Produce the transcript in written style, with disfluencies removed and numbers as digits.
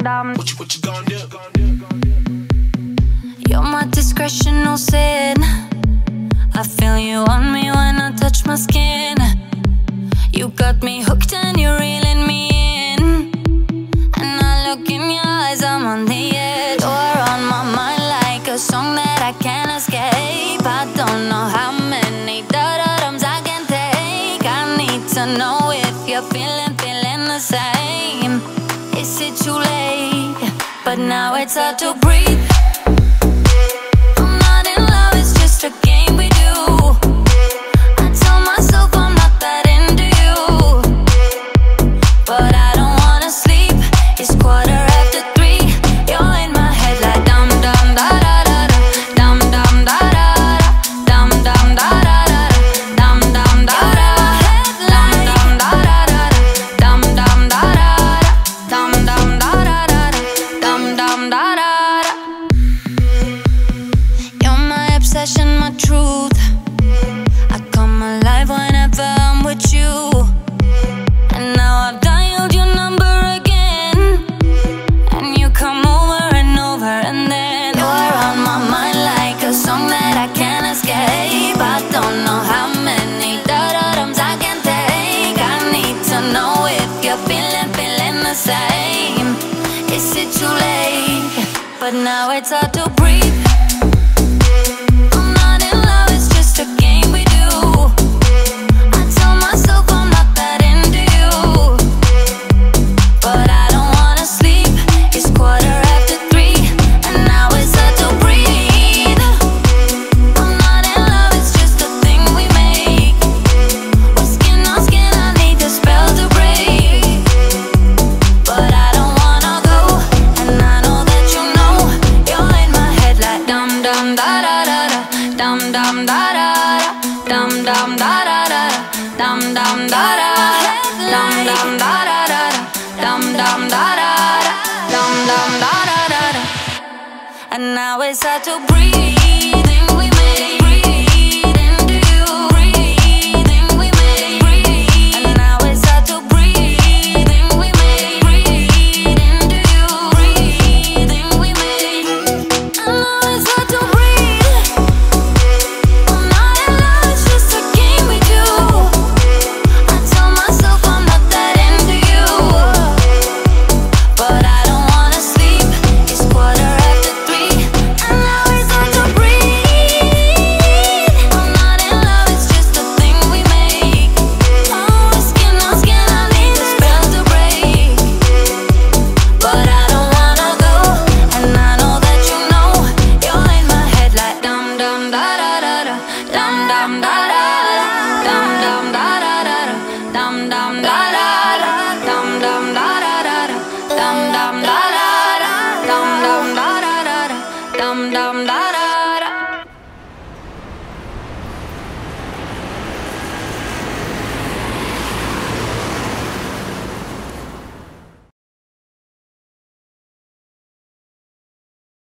What you gonna do? You're my discretion, no sin. I feel you on me when I touch my skin. You got me hooked and you're reeling me in. And I look in your eyes, I'm on the edge. You're on my mind like a song that I can't escape. I don't know how many da-da-dums I can take. I need to know if you're feeling the same. Is it too late? But now it's hard to breathe. I'm not in love, it's just a game we do. I tell myself I'm not that into you, but I don't wanna sleep. It's 3:15. You're in my head like dum dum da da da da, dum dum da da da, dum dum da da da, dum dum da da, dum dum da da da, dum dum da da, dum dum da da da, dum dum da da. You're my obsession, my truth. I come alive whenever I'm with you. And now I've dialed your number again, and you come over and over, and then you're on my mind like a song that I can't escape. I don't know how many da-da-dums I can take. I need to know if you're feeling the same. Is it too late? But now it's hard to breathe. I'm not in love, it's just a game we do. I tell myself I'm not that into you, but I don't wanna sleep. It's 3:15, and now it's hard to breathe. I'm not in love, it's just a thing we make. We're skin on skin, I need the spell to break. But I don't wanna go, and I know that you know. You're in my head like dum dum da da da da, dum dum da da da, dum dum da da da, dum dum da da, dum dum da da da, dum dum da da, dum dum da da da. And now it's hard to breathe in.